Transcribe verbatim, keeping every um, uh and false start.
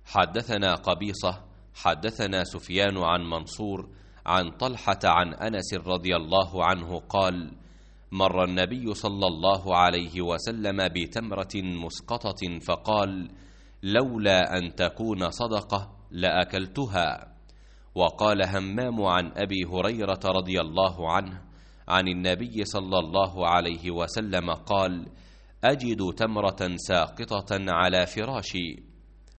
حدثنا قبيصة حدثنا سفيان عن منصور عن طلحة عن أنس رضي الله عنه قال: مر النبي صلى الله عليه وسلم بتمرة مسقطة فقال: لولا أن تكون صدقة لأكلتها. وقال همام عن أبي هريرة رضي الله عنه عن النبي صلى الله عليه وسلم قال: أجد تمرة ساقطة على فراشي.